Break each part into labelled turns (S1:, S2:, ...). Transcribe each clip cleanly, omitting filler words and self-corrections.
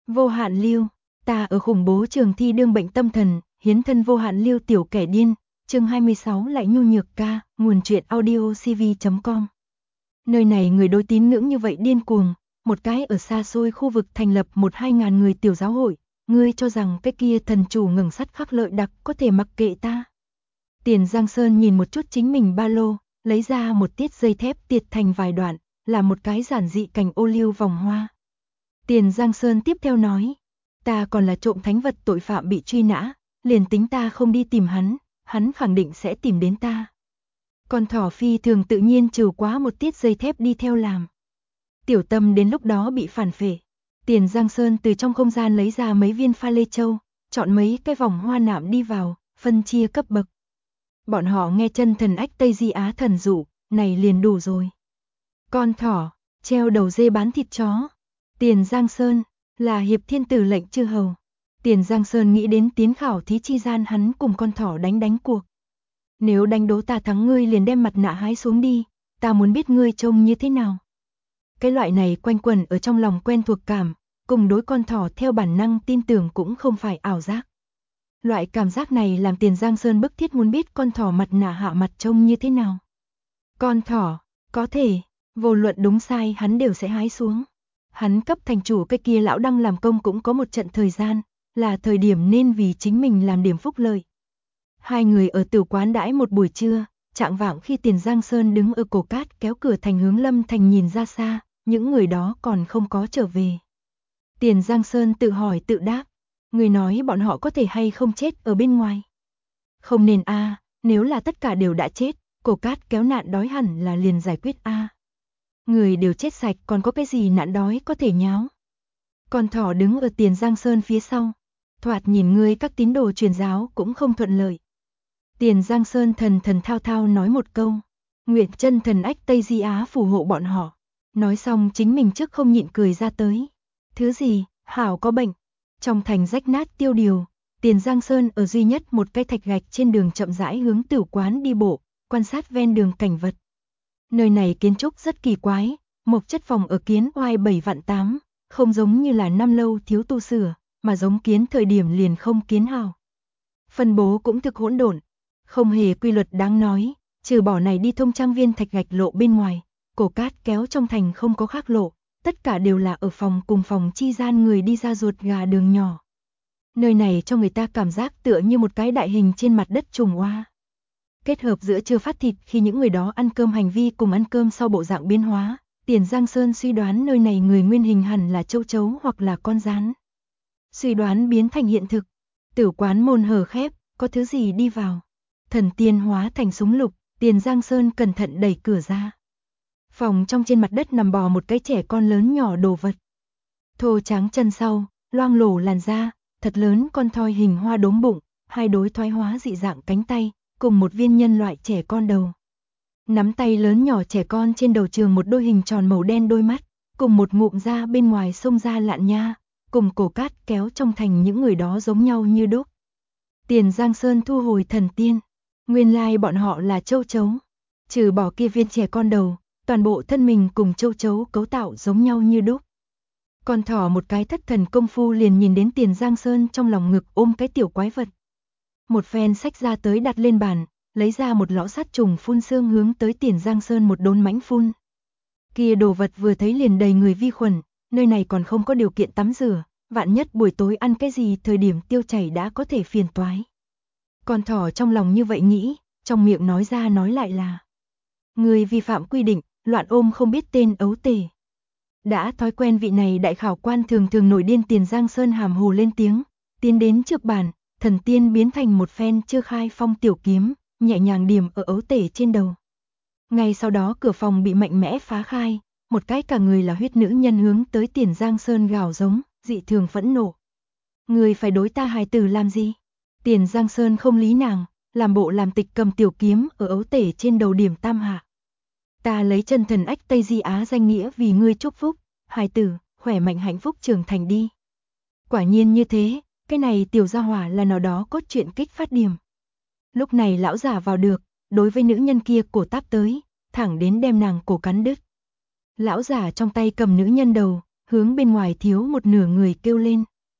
S1: Vô hạn lưu, ta ở khủng bố trường thi đương bệnh tâm thần, hiến thân vô hạn lưu tiểu kẻ điên, chương 26 lại nhu nhược ca, nguồn truyện audio cv.com. Nơi này người đối tín ngưỡng như vậy điên cuồng, một cái ở xa xôi khu vực thành lập 1-2 ngàn người tiểu giáo hội, ngươi cho rằng cái kia thần chủ ngừng sắt khắc lợi đặc có thể mặc kệ ta. Tiền Giang Sơn nhìn một chút chính mình ba lô, lấy ra một tiết dây thép tiệt thành vài đoạn, là một cái giản dị cành ô liu vòng hoa. Tiền Giang Sơn tiếp theo nói, ta còn là trộm thánh vật tội phạm bị truy nã, liền tính ta không đi tìm hắn, hắn khẳng định sẽ tìm đến ta. Con thỏ phi thường tự nhiên trừ quá một tiết dây thép đi theo làm. Tiểu Tâm đến lúc đó bị phản phệ. Tiền Giang Sơn từ trong không gian lấy ra mấy viên pha lê châu, chọn mấy cái vòng hoa nạm đi vào, phân chia cấp bậc. Bọn họ nghe chân thần ách Tây Di Á thần dụ, này liền đủ rồi. Con thỏ, treo đầu dê bán thịt chó. Tiền Giang Sơn, là hiệp thiên tử lệnh chư hầu. Tiền Giang Sơn nghĩ đến tiến khảo thí chi gian hắn cùng con thỏ đánh cuộc. Nếu đánh đố ta thắng ngươi liền đem mặt nạ hái xuống đi, ta muốn biết ngươi trông như thế nào. Cái loại này quanh quẩn ở trong lòng quen thuộc cảm, cùng đối con thỏ theo bản năng tin tưởng cũng không phải ảo giác. Loại cảm giác này làm Tiền Giang Sơn bức thiết muốn biết con thỏ mặt nạ hạ mặt trông như thế nào. Con thỏ, có thể, vô luận đúng sai hắn đều sẽ hái xuống. Hắn cấp thành chủ cái kia lão đăng làm công cũng có một trận thời gian, là thời điểm nên vì chính mình làm điểm phúc lợi. Hai người ở tiểu quán đãi một buổi trưa, chạng vạng khi Tiền Giang Sơn đứng ở cổ cát kéo cửa thành hướng Lâm Thành nhìn ra xa, những người đó còn không có trở về. Tiền Giang Sơn tự hỏi tự đáp, người nói bọn họ có thể hay không chết ở bên ngoài. Không nên a, nếu là tất cả đều đã chết, cổ cát kéo nạn đói hẳn là liền giải quyết a. Người đều chết sạch còn có cái gì nạn đói có thể nháo. Con thỏ đứng ở Tiền Giang Sơn phía sau, thoạt nhìn ngươi các tín đồ truyền giáo cũng không thuận lợi. Tiền Giang Sơn thần thao thao nói một câu, nguyện chân thần ách Tây Di Á phù hộ bọn họ. Nói xong chính mình trước không nhịn cười ra tới. Thứ gì, hảo có bệnh. Trong thành rách nát tiêu điều, Tiền Giang Sơn ở duy nhất một cái thạch gạch trên đường chậm rãi hướng tử quán đi bộ, quan sát ven đường cảnh vật. Nơi này kiến trúc rất kỳ quái, mộc chất phòng ở kiến oai 7 vạn 8, không giống như là năm lâu thiếu tu sửa, mà giống kiến thời điểm liền không kiến hào. Phân bố cũng thực hỗn độn, không hề quy luật đáng nói, trừ bỏ này đi thông trang viên thạch gạch lộ bên ngoài, cổ cát kéo trong thành không có khác lộ, tất cả đều là ở phòng cùng phòng chi gian người đi ra ruột gà đường nhỏ. Nơi này cho người ta cảm giác tựa như một cái đại hình trên mặt đất trùng oa. Kết hợp giữa chưa phát thịt khi những người đó ăn cơm hành vi cùng ăn cơm sau bộ dạng biến hóa, Tiền Giang Sơn suy đoán nơi này người nguyên hình hẳn là châu chấu hoặc là con rán. Suy đoán biến thành hiện thực, tử quán môn hở khép, có thứ gì đi vào. Thần tiên hóa thành súng lục, Tiền Giang Sơn cẩn thận đẩy cửa ra. Phòng trong trên mặt đất nằm bò một cái trẻ con lớn nhỏ đồ vật. Thô trắng chân sau, loang lổ làn da, thật lớn con thoi hình hoa đốm bụng, hai đối thoái hóa dị dạng cánh tay, cùng một viên nhân loại trẻ con đầu. Nắm tay lớn nhỏ trẻ con trên đầu trường một đôi hình tròn màu đen đôi mắt, cùng một ngụm da bên ngoài sông ra lạn nha, cùng cổ cát kéo trong thành những người đó giống nhau như đúc. Tiền Giang Sơn thu hồi thần tiên, nguyên lai bọn họ là châu chấu, trừ bỏ kia viên trẻ con đầu, toàn bộ thân mình cùng châu chấu cấu tạo giống nhau như đúc. Con thỏ một cái thất thần công phu liền nhìn đến Tiền Giang Sơn trong lòng ngực ôm cái tiểu quái vật. Một phen xách ra tới đặt lên bàn, lấy ra một lọ sát trùng phun xương hướng tới Tiền Giang Sơn một đốn mãnh phun. Kia đồ vật vừa thấy liền đầy người vi khuẩn, nơi này còn không có điều kiện tắm rửa, vạn nhất buổi tối ăn cái gì thời điểm tiêu chảy đã có thể phiền toái. Con thỏ trong lòng như vậy nghĩ, trong miệng nói ra nói lại là: người vi phạm quy định, loạn ôm không biết tên ấu tể. Đã thói quen vị này đại khảo quan thường thường nổi điên Tiền Giang Sơn hàm hồ lên tiếng, tiến đến trước bàn, thần tiên biến thành một phen chưa khai phong tiểu kiếm, nhẹ nhàng điểm ở ấu tể trên đầu. Ngay sau đó cửa phòng bị mạnh mẽ phá khai, một cái cả người là huyết nữ nhân hướng tới Tiền Giang Sơn gào giống, dị thường phẫn nộ. Người phải đối ta hài tử làm gì? Tiền Giang Sơn không lý nàng, làm bộ làm tịch cầm tiểu kiếm ở ấu tể trên đầu điểm tam hạ. Ta lấy chân thần ách Tây Di Á danh nghĩa vì ngươi chúc phúc, hài tử, khỏe mạnh hạnh phúc trưởng thành đi. Quả nhiên như thế, cái này tiểu gia hỏa là nào đó cốt truyện kích phát điểm. Lúc này lão giả vào được, đối với nữ nhân kia cổ táp tới, thẳng đến đem nàng cổ cắn đứt. Lão giả trong tay cầm nữ nhân đầu, hướng bên ngoài thiếu một nửa người kêu lên.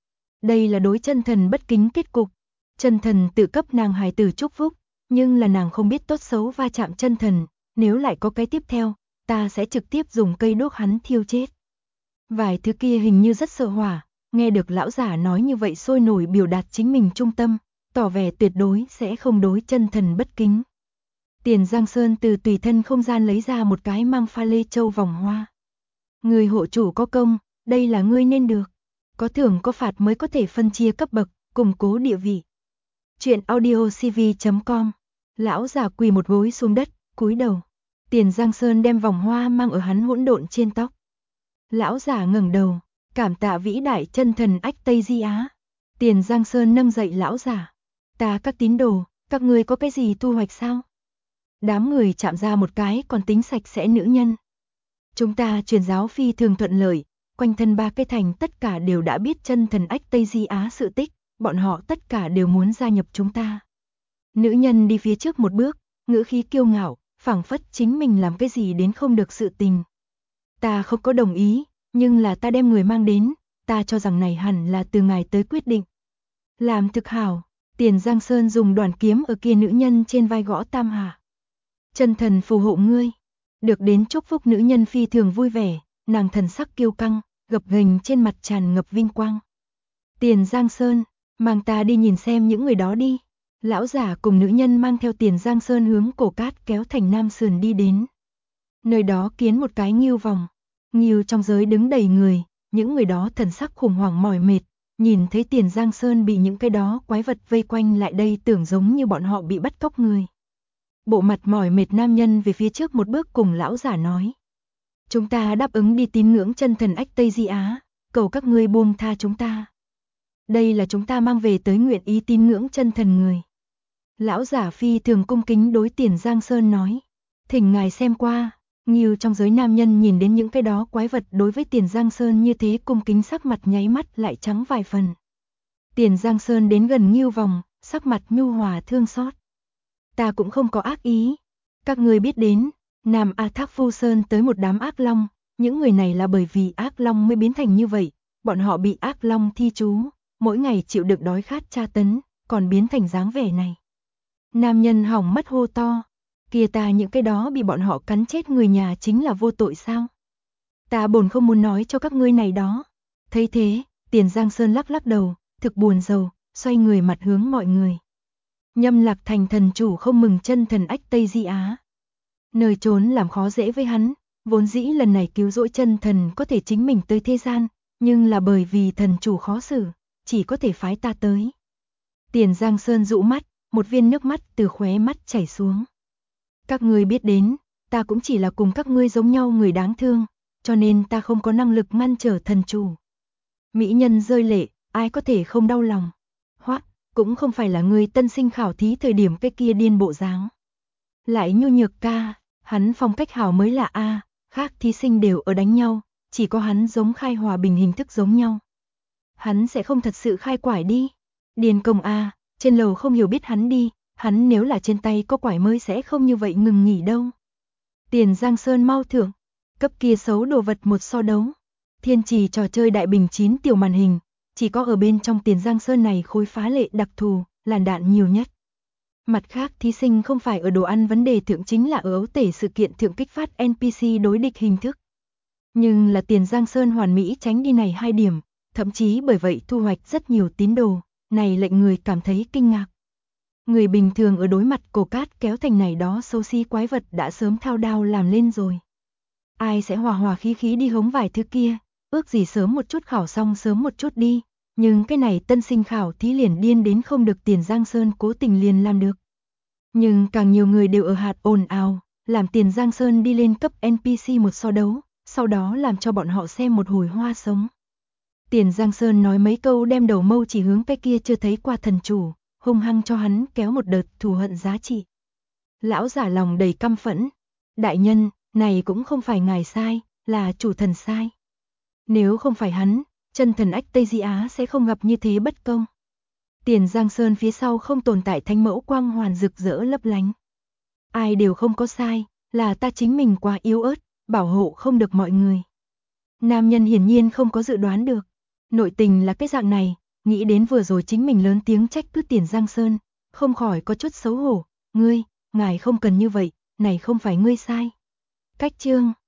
S1: Đây là đối chân thần bất kính kết cục. Chân thần tự cấp nàng hài tử chúc phúc, nhưng là nàng không biết tốt xấu va chạm chân thần, nếu lại có cái tiếp theo, ta sẽ trực tiếp dùng cây đốt hắn thiêu chết. Vài thứ kia hình như rất sợ hỏa, nghe được lão giả nói như vậy sôi nổi biểu đạt chính mình trung tâm, tỏ vẻ tuyệt đối sẽ không đối chân thần bất kính. Tiền Giang Sơn từ tùy thân không gian lấy ra một cái mang pha lê châu vòng hoa. Người hộ chủ có công, đây là ngươi nên được. Có thưởng có phạt mới có thể phân chia cấp bậc, củng cố địa vị. Chuyện audiocv.com. Lão giả quỳ một gối xuống đất, cúi đầu. Tiền Giang Sơn đem vòng hoa mang ở hắn hỗn độn trên tóc. Lão giả ngẩng đầu, cảm tạ vĩ đại chân thần Ách Tây Di Á. Tiền Giang Sơn nâng dậy lão giả. Ta các tín đồ, các ngươi có cái gì thu hoạch sao? Đám người chạm ra một cái còn tính sạch sẽ nữ nhân. Chúng ta truyền giáo phi thường thuận lợi, quanh thân ba cái thành tất cả đều đã biết chân thần Ách Tây Di Á sự tích, bọn họ tất cả đều muốn gia nhập chúng ta. Nữ nhân đi phía trước một bước, ngữ khí kiêu ngạo, phảng phất chính mình làm cái gì đến không được sự tình. Ta không có đồng ý, nhưng là ta đem người mang đến, ta cho rằng này hẳn là từ ngài tới quyết định. Làm thực hảo, Tiền Giang Sơn dùng đoàn kiếm ở kia nữ nhân trên vai gõ tam hạ. Chân thần phù hộ ngươi. Được đến chúc phúc nữ nhân phi thường vui vẻ, nàng thần sắc kiêu căng, gập ghềnh trên mặt tràn ngập vinh quang. Tiền Giang Sơn, mang ta đi nhìn xem những người đó đi. Lão giả cùng nữ nhân mang theo Tiền Giang Sơn hướng cổ cát kéo thành Nam Sườn đi đến. Nơi đó kiến một cái ngưu vòng. Ngưu trong giới đứng đầy người, những người đó thần sắc khủng hoảng mỏi mệt, nhìn thấy Tiền Giang Sơn bị những cái đó quái vật vây quanh lại đây tưởng giống như bọn họ bị bắt cóc người. Bộ mặt mỏi mệt nam nhân về phía trước một bước cùng lão giả nói. Chúng ta đáp ứng đi tín ngưỡng chân thần Ách Tây Di Á, cầu các ngươi buông tha chúng ta. Đây là chúng ta mang về tới nguyện ý tín ngưỡng chân thần người. Lão giả phi thường cung kính đối Tiền Giang Sơn nói. Thỉnh ngài xem qua. Ngưu trong giới nam nhân nhìn đến những cái đó quái vật đối với Tiền Giang Sơn như thế cung kính sắc mặt nháy mắt lại trắng vài phần. Tiền Giang Sơn đến gần Ngưu vòng, sắc mặt nhu hòa thương xót. Ta cũng không có ác ý. Các ngươi biết đến, Nam A Thác Phu Sơn tới một đám ác long, những người này là bởi vì ác long mới biến thành như vậy, bọn họ bị ác long thi chú, mỗi ngày chịu đựng đói khát tra tấn, còn biến thành dáng vẻ này. Nam nhân hỏng mất hô to, kia ta những cái đó bị bọn họ cắn chết người nhà chính là vô tội sao? Ta bổn không muốn nói cho các ngươi này đó. Thấy thế, Tiền Giang Sơn lắc lắc đầu, thực buồn rầu, xoay người mặt hướng mọi người. Nhâm Lạc Thành thần chủ không mừng chân thần Ách Tây Di Á. Nơi trốn làm khó dễ với hắn, vốn dĩ lần này cứu rỗi chân thần có thể chính mình tới thế gian, nhưng là bởi vì thần chủ khó xử, chỉ có thể phái ta tới. Tiền Giang Sơn dụ mắt, một viên nước mắt từ khóe mắt chảy xuống. Các ngươi biết đến, ta cũng chỉ là cùng các ngươi giống nhau người đáng thương, cho nên ta không có năng lực ngăn trở thần chủ. Mỹ nhân rơi lệ, ai có thể không đau lòng. Hoặc, cũng không phải là người tân sinh khảo thí thời điểm cái kia điên bộ dáng. Lại nhu nhược ca, hắn phong cách hảo mới là A, khác thí sinh đều ở đánh nhau, chỉ có hắn giống khai hòa bình hình thức giống nhau. Hắn sẽ không thật sự khai quải đi. Điền công A, trên lầu không hiểu biết hắn đi, hắn nếu là trên tay có quải mới sẽ không như vậy ngừng nghỉ đâu. Tiền Giang Sơn mau thưởng, cấp kia xấu đồ vật một so đấu. Thiên trì trò chơi đại bình 9 tiểu màn hình, chỉ có ở bên trong Tiền Giang Sơn này khối phá lệ đặc thù, làn đạn nhiều nhất. Mặt khác thí sinh không phải ở đồ ăn vấn đề thượng chính là ở ấu tể sự kiện thượng kích phát NPC đối địch hình thức. Nhưng là Tiền Giang Sơn hoàn mỹ tránh đi này 2 điểm, thậm chí bởi vậy thu hoạch rất nhiều tín đồ, này lệnh người cảm thấy kinh ngạc. Người bình thường ở đối mặt cổ cát kéo thành này đó xấu xí quái vật đã sớm thao đao làm lên rồi. Ai sẽ hòa hòa khí khí đi hống vài thứ kia, ước gì sớm một chút khảo xong sớm một chút đi, nhưng cái này tân sinh khảo thí liền điên đến không được Tiền Giang Sơn cố tình liền làm được. Nhưng càng nhiều người đều ở hạt ồn ào, làm Tiền Giang Sơn đi lên cấp NPC một so đấu, sau đó làm cho bọn họ xem một hồi hoa sống. Tiền Giang Sơn nói mấy câu đem đầu mâu chỉ hướng cái kia chưa thấy qua thần chủ, hung hăng cho hắn kéo một đợt thù hận giá trị. Lão giả lòng đầy căm phẫn. Đại nhân, này cũng không phải ngài sai, là chủ thần sai. Nếu không phải hắn, chân thần Ách Tây Di Á sẽ không gặp như thế bất công. Tiền Giang Sơn phía sau không tồn tại thánh mẫu quang hoàn rực rỡ lấp lánh. Ai đều không có sai, là ta chính mình quá yếu ớt, bảo hộ không được mọi người. Nam nhân hiển nhiên không có dự đoán được. Nội tình là cái dạng này, nghĩ đến vừa rồi chính mình lớn tiếng trách cứ Tiền Giang Sơn, không khỏi có chút xấu hổ. Ngài không cần như vậy, này không phải ngươi sai. Cách chương